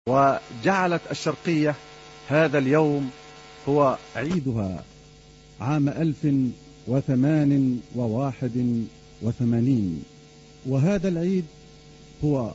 وجعلت الشرقية هذا اليوم هو عيدها عام 1881، وهذا العيد هو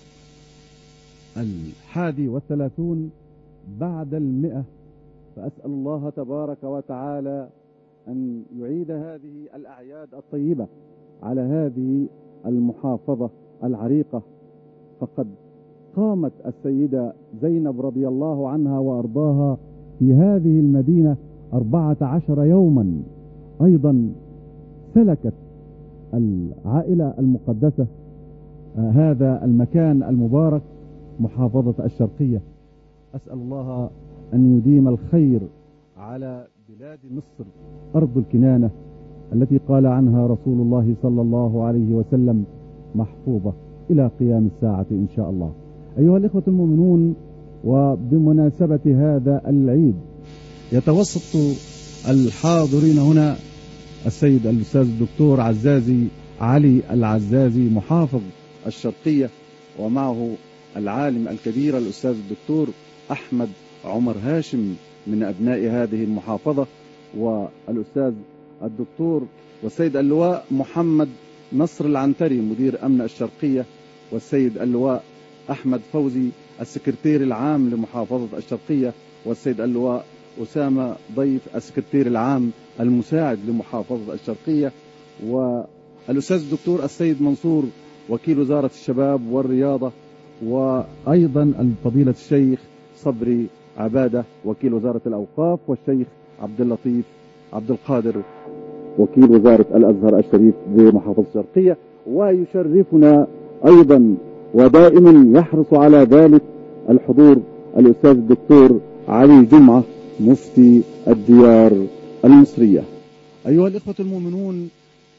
31 بعد 100. فأسأل الله تبارك وتعالى أن يعيد هذه الأعياد الطيبة على هذه المحافظة العريقة. فقد قامت السيدة زينب رضي الله عنها وأرضاها في هذه المدينة 14 يوما. أيضا سلكت العائلة المقدسة هذا المكان المبارك محافظة الشرقية. أسأل الله أن يديم الخير على بلاد مصر أرض الكنانة التي قال عنها رسول الله صلى الله عليه وسلم محفوظة إلى قيام الساعة إن شاء الله. أيها الإخوة المؤمنون، وبمناسبة هذا العيد يتوسط الحاضرين هنا السيد الأستاذ الدكتور عزازي علي العزازي محافظ الشرقية، ومعه العالم الكبير الأستاذ الدكتور أحمد عمر هاشم من أبناء هذه المحافظة، والأستاذ الدكتور والسيد اللواء محمد نصر العنتري مدير أمن الشرقية، والسيد اللواء أحمد فوزي السكرتير العام لمحافظة الشرقية، والسيد اللواء أسامة ضيف السكرتير العام المساعد لمحافظة الشرقية، والأستاذ الدكتور السيد منصور وكيل وزارة الشباب والرياضة، وأيضا الفضيلة الشيخ صبري عبادة وكيل وزارة الأوقاف، والشيخ عبد اللطيف عبد القادر وكيل وزارة الأزهر الشريف بمحافظة الشرقية. ويشرفنا أيضا ودائما يحرص على ذلك الحضور الأستاذ الدكتور علي جمعة مفتي الديار المصرية. أيها الإخوة المؤمنون،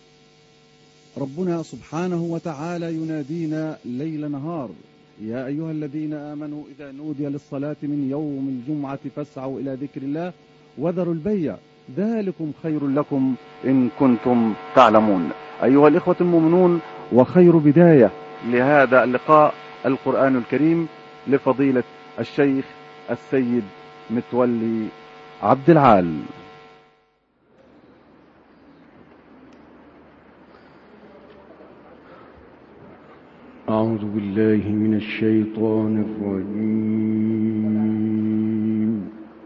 ربنا سبحانه وتعالى ينادينا ليل نهار: يا أيها الذين آمنوا إذا نودي للصلاة من يوم الجمعة فاسعوا إلى ذكر الله وذروا البيع ذلكم خير لكم إن كنتم تعلمون. أيها الإخوة المؤمنون، وخير بداية لهذا اللقاء القرآن الكريم لفضيلة الشيخ السيد متولي عبد العال. أعوذ بالله من الشيطان الرجيم.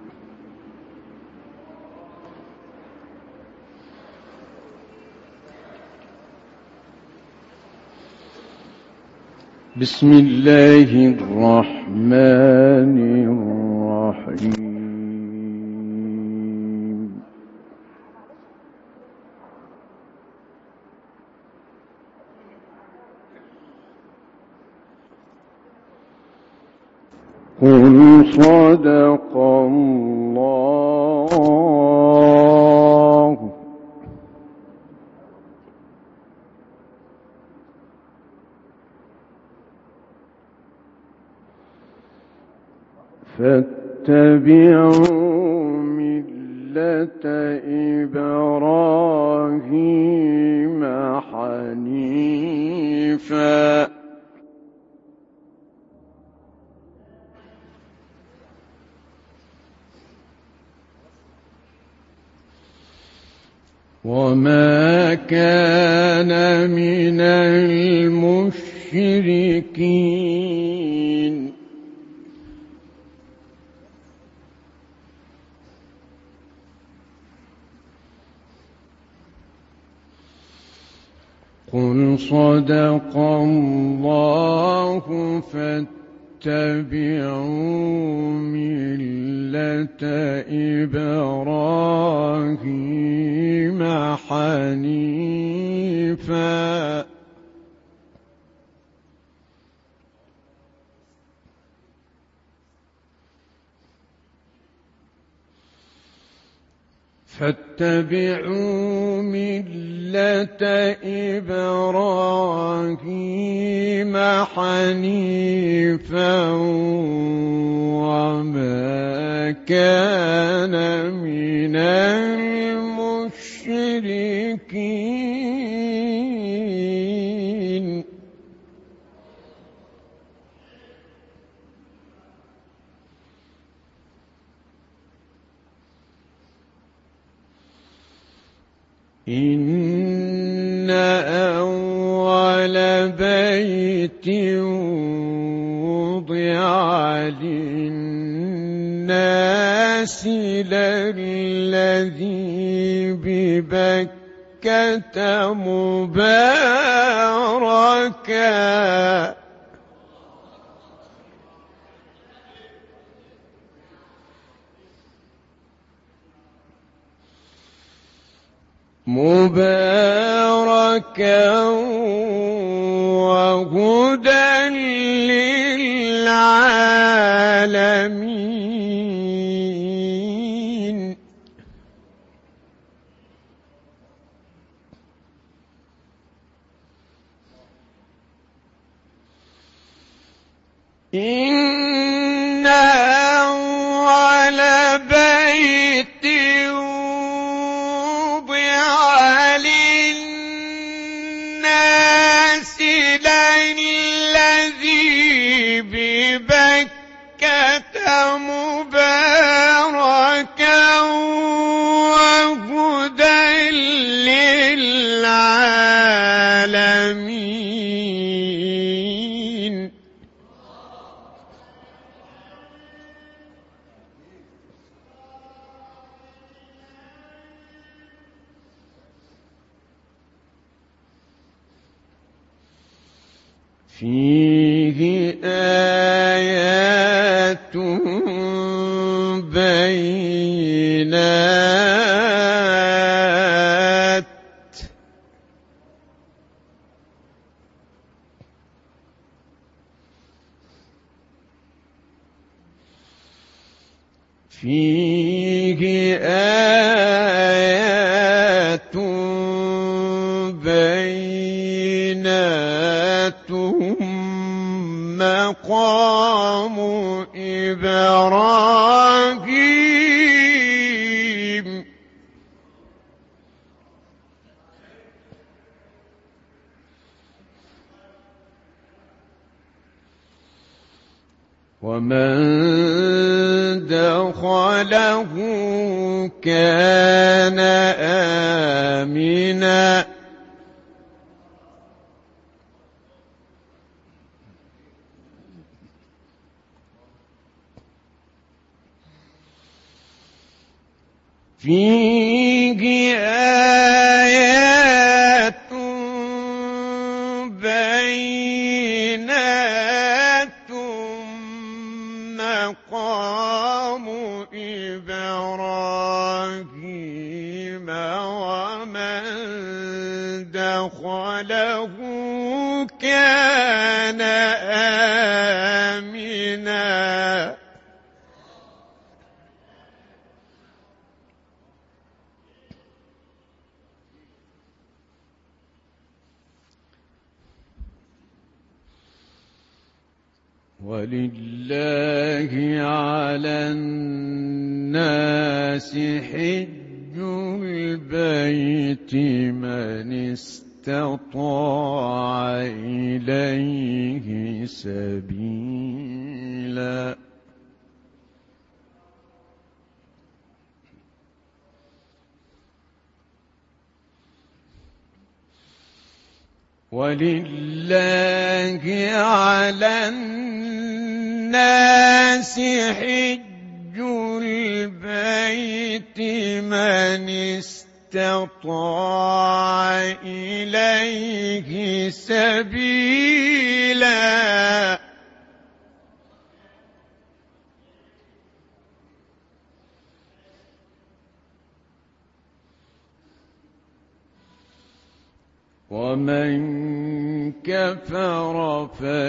بسم الله الرحمن الرحيم. قل صدق الله. فاتبعوا ملة إبراهيم حنيفا وما كان من المشركين. قل صدق الله. فاتبعوا ملة إبراهيم حنيفا فاتبعوا ملة إبراهيم حنيفا وما كان من المشركين. إن أول بيت وضع للناس للذي ببكة مباركا وهدى للعالمين إن أول بيت وضع للناس للذي ببكة مباركا وهدى للعالمين فيه آيات بينات مقام إبراهيم ومن دخله كان آمنا فيه آيات بينات مقام إبراهيم ومن دخله كان آمنا ولله على الناس حج البيت من استطاع إليه سبيلا ولله على الناس حج البيت من استطاع إليه سبيلا ومن كفر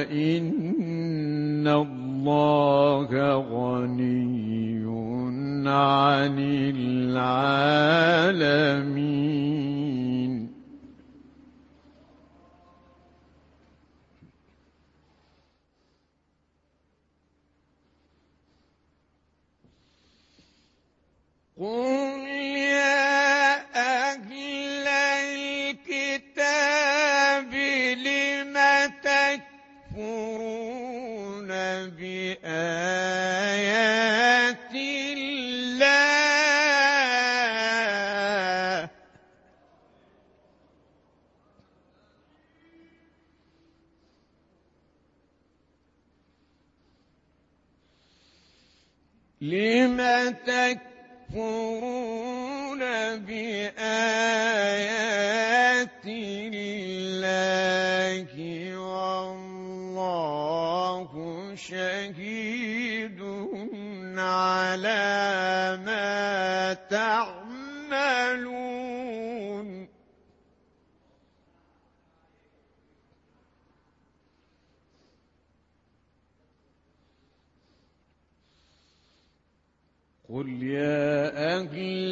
فإن الله غني عن العالمين قل يا أهل الكتاب لم تكفرون بآيات الله لم تكفرون بآيات الله والله شهيد على ما تعملون قل يا أهل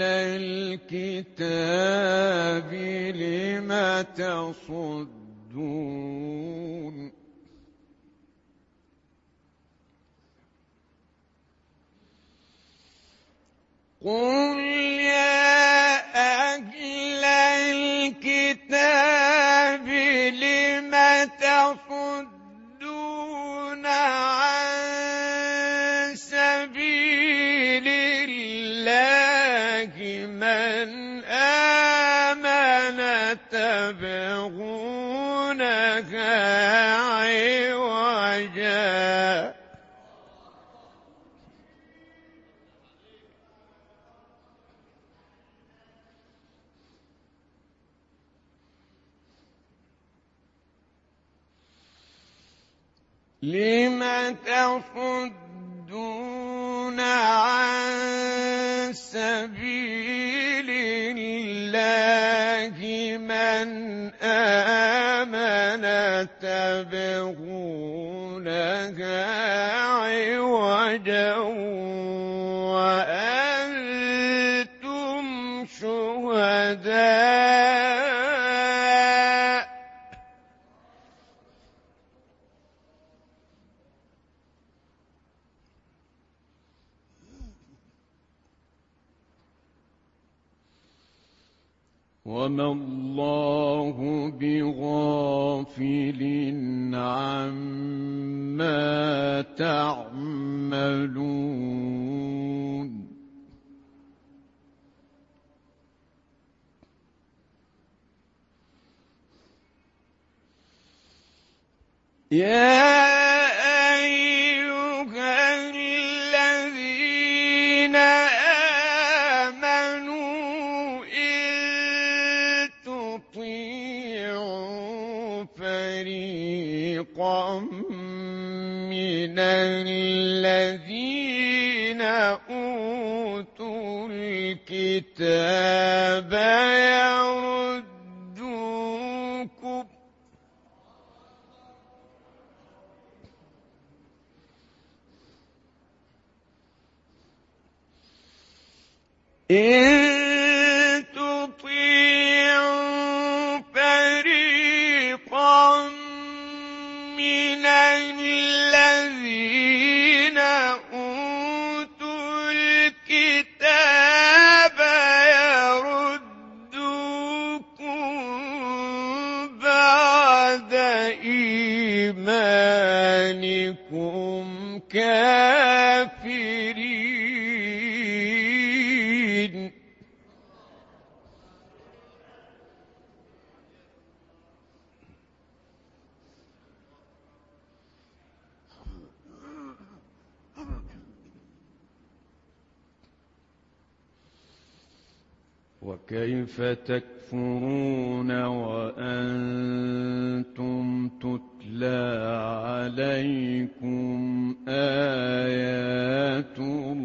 الكتاب لم تصدون قل يا أهل الكتاب لم تصدون عن سبيل الله من آمن تبغونها عوجا لم تصدون عن سبيل الله من آمن تبغونها عوجا وأنتم شهداء وما الله بغافل عما تعملون يا أيها الذين آمنوا إن تطيعوا فريقا من الذين أوتوا الكتاب يردوكم إن تطيعوا فريقا من الذين أوتوا الكتاب يردوكم بعد إيمانكم كافرين وكيف تكفرون وأنتم تتلى عليكم آيات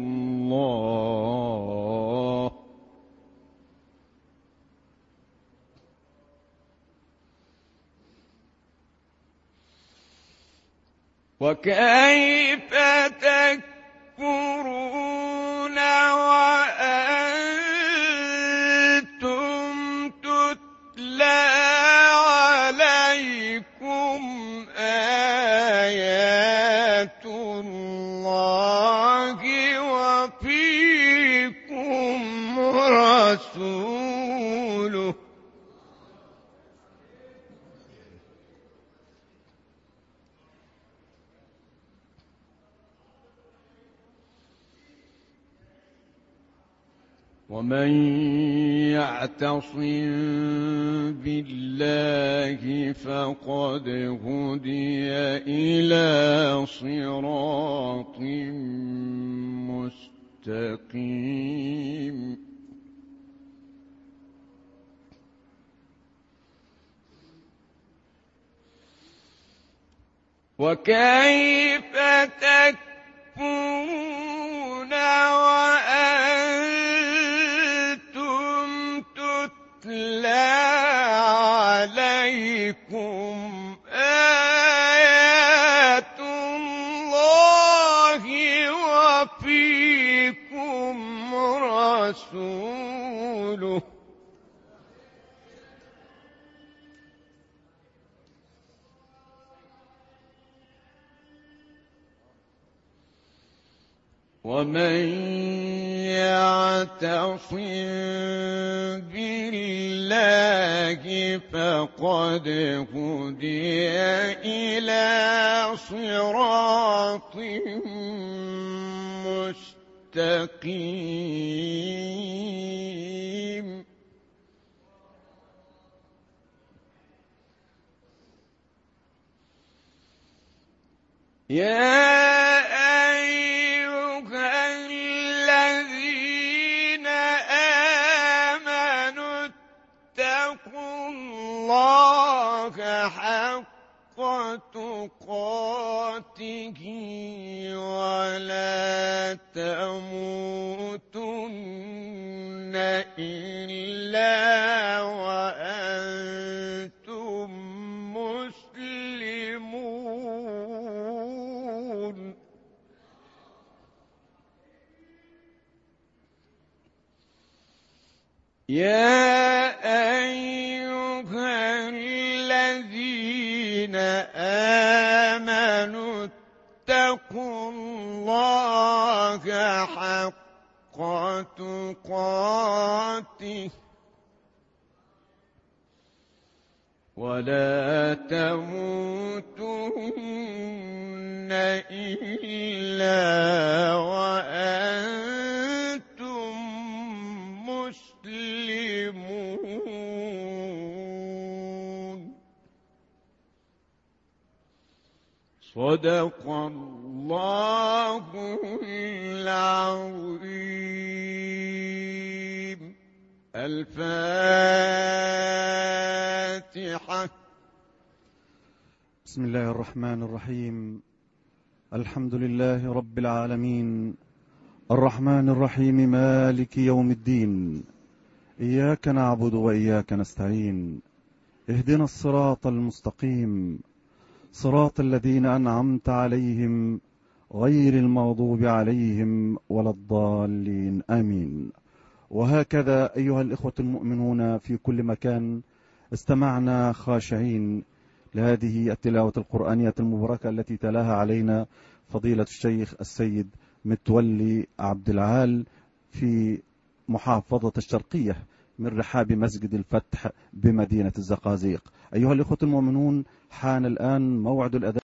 الله وكيف تكفرون وأنتم تتلى عليكم آيات الله وفيكم رسوله ومن يعتصم بالله فقد هدي إلى صراط مستقيم مستقيم. وكيف تكفرون وأنتم تتلى عليكم آيات الله وفيكم رسوله ومن يعتصم بالله فقد هدي إلى صراط مستقيم. يا الله حق تقاته ولا تموتن إلا وأنتم مسلمون. يا آمنوا اتقوا الله حق تقاته ولا تموتن إلا وأنتم مسلمون. صدق الله العظيم. الفاتحة. بسم الله الرحمن الرحيم. الحمد لله رب العالمين، الرحمن الرحيم، مالك يوم الدين، إياك نعبد وإياك نستعين، اهدنا الصراط المستقيم، صراط الذين أنعمت عليهم غير المغضوب عليهم ولا الضالين، آمين. وهكذا أيها الإخوة المؤمنون في كل مكان، استمعنا خاشعين لهذه التلاوة القرآنية المباركة التي تلاها علينا فضيلة الشيخ السيد متولي عبد العال في محافظة الشرقية من رحاب مسجد الفتح بمدينة الزقازيق. أيها الإخوة المؤمنون، حان الآن موعد الأذان